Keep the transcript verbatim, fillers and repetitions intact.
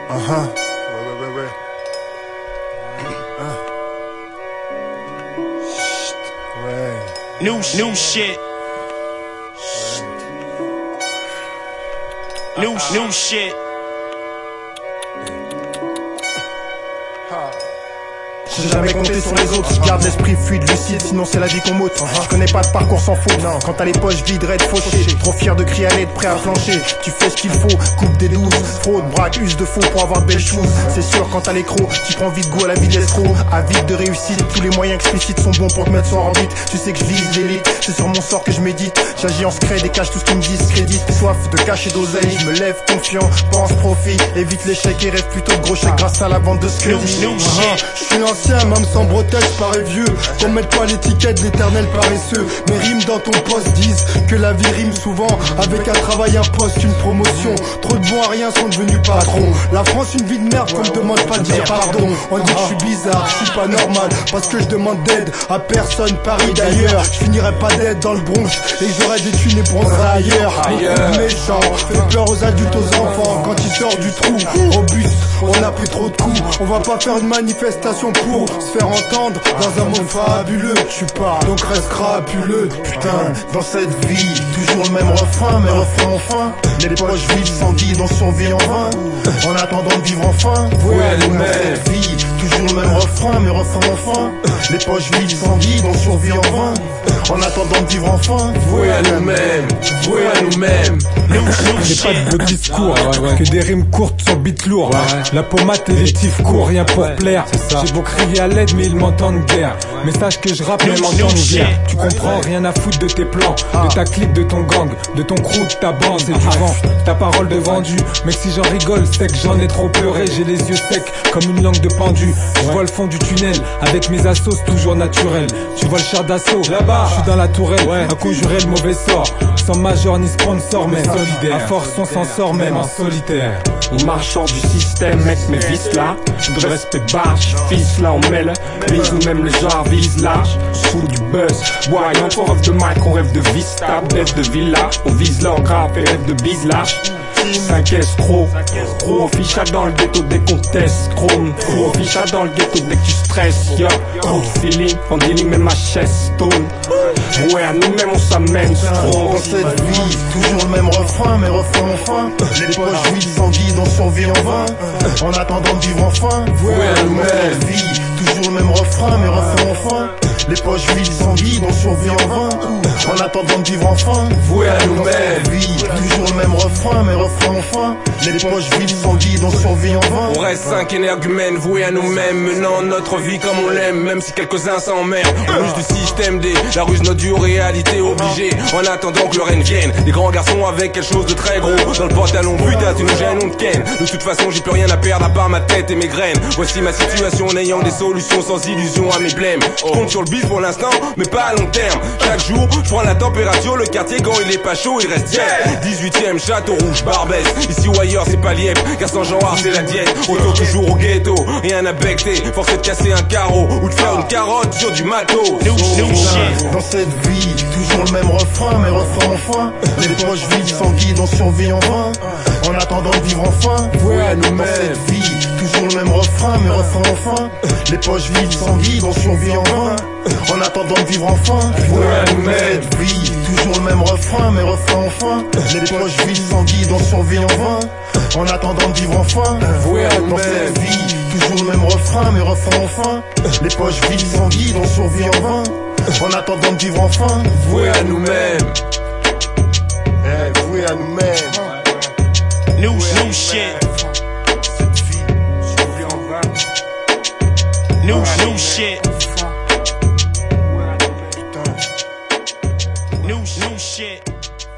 Uh huh. Ouais, ouais, ouais, ouais. Hein. Chut. Ouais. New, new shit. New, new shit. J'ai jamais compté sur les autres, je garde l'esprit fluide, lucide, sinon c'est la vie qu'on m'ôte. Je connais pas de parcours sans faute, non. Quand t'as les poches vides, raide, fauché, trop fier de crier à l'aide, prêt à flancher. Tu fais ce qu'il faut, coupe des douces, fraude, braque, use de faux pour avoir de belles choses. C'est sûr, quand t'as l'écro, tu prends vite goût à la vie d'escroc. Avide de réussite, tous les moyens explicites sont bons pour te mettre sur orbite. Tu sais que je vise l'élite, c'est sur mon sort que je médite. J'agis en secret, décache tout ce qui me discrédite. Soif de cash et d'oseille, je me lève confiant, pense profit, évite l'échec et rêve plutôt de gros chèques grâce à la vente de ce que dit. Je suis ancien, même sans bretelles, je parais vieux. Qu'on mette pas l'étiquette d'éternel paresseux. Mes rimes dans ton poste disent que la vie rime souvent avec un travail, un poste, une promotion. Trop de bons à rien sont devenus patrons. La France une vie de merde qu'on me demande pas de dire pardon. On dit que je suis bizarre, je suis pas normal parce que je demande d'aide à personne. Paris d'ailleurs, je finirai pas d'aide dans le Bronx et j'aurai des thunes et bronzerai ailleurs. Beaucoup de méchants, fait peur aux adultes, aux enfants quand ils sortent du trou. Au bus, on a pris trop de coups. On va pas faire une manifestation pour se faire entendre dans un monde fabuleux. Tu pars, donc reste crapuleux. Putain, dans cette vie, toujours le même refrain, mais refrain enfin. Les poches vides sans guide, on survit en vain. En attendant de vivre enfin. Ouais, les dans mêmes. cette vie, toujours le même refrain, mais refrain enfin. Les poches vides sans guide, on survit en vain. En attendant de vivre enfin. Voué à nous-mêmes, voué à nous-mêmes. J'ai pas de beau discours, ouais, ouais. Que des rimes courtes sur beat lourd. Ouais. La pommade et les tifs courts, rien pour plaire. J'ai beau crier à l'aide, mais ils m'entendent guère. Mais sache que je rappe, mais m'entendent guère. Tu comprends, rien à foutre de tes plans, de ta clique, de ton gang, de ton crew, de ta bande, c'est du vent. Ta parole de vendu, mais si j'en rigole, c'est que j'en ai trop pleuré. J'ai les yeux secs comme une langue de pendu. Je vois le fond du tunnel avec mes assos toujours naturels. Tu vois le char d'assaut, là-bas, je suis dans la tourelle, ouais. À conjurer le mauvais sort, sans major ni sponsor, mais solidaire. À force on s'en sort même en solitaire. On marche hors du système, mec, mes vices là. De respect barge, fils là, on mêle. Bise ou même le genre vise large. Sous du buzz, boy, encore off de mic, on rêve de vista, bête de villa. On vise là, on grave et rêve de bise large. cinq escrocs, gros, on ficha dans le ghetto dès qu'on teste, chrome. Gros, on ficha dans le ghetto dès que tu stresses, yo. Trop de feeling, on dealing même ma chaise stone. Ouais, à nous-mêmes on s'amène strong. Dans cette vie, toujours le même refrain, mais refrain enfin. Les poches vides sans guide, on survit en vain. En attendant de vivre enfin. Voué à Dans nous-mêmes. cette vie, toujours le même refrain, mais refrain enfin. Les poches vides sans guide, on survit en vain. En attendant de vivre enfin. Voué à Dans nous-mêmes. cette vie, toujours le même refrain, mais refrain enfin. Les poches vides sans guide, on survit en vain. On reste cinq énergumènes voués à nous-mêmes, menant notre vie comme on l'aime, même si quelques-uns s'emmerdent. On ruse du système D, la ruse notre dure réalité obligée. En attendant que le reine vienne, des grands garçons avec quelque chose de très gros dans le pantalon. Putain, tu nous gênes, on te ken. De toute façon, j'ai plus rien à perdre à part ma tête et mes graines. Voici ma situation, n'ayant des solutions sans illusion à mes blèmes. Je compte sur le bis pour l'instant, mais pas à long terme. Chaque jour, je prends la température, le quartier quand il est pas chaud, il reste tiède. dix-huitième, Château Rouge, Barbès. Ici ou ailleurs, c'est pas Lièvre, car sans genre c'est la diète. Auto toujours au ghetto, rien à becter. Force de casser un carreau ou de faire une carotte sur du matos. Dans cette vie, toujours le même refrain, mais refrain enfin. Les poches vides sans guide, on survit en vain. En attendant de vivre enfin. Voué à Dans nous-mêmes. cette vie, toujours le même refrain, mais refrain enfin. Les poches vides sans guide, on survit en vain. En attendant de vivre enfin. Voué à Dans nous-mêmes. cette vie, toujours le même refrain, mais refrain enfin. Les poches vides sans guide, on survit en vain. En attendant de vivre enfin. Voué à Dans nous-mêmes. cette vie, toujours le même refrain, mais refrain enfin. Les poches vides sans guide, on survit en vain. En attendant de vivre enfin. Voué à nous-mêmes. Eh, voué à nous-mêmes. New, new shit. Cette vie, survie en vain. New, new shit. Putain. New, new shit.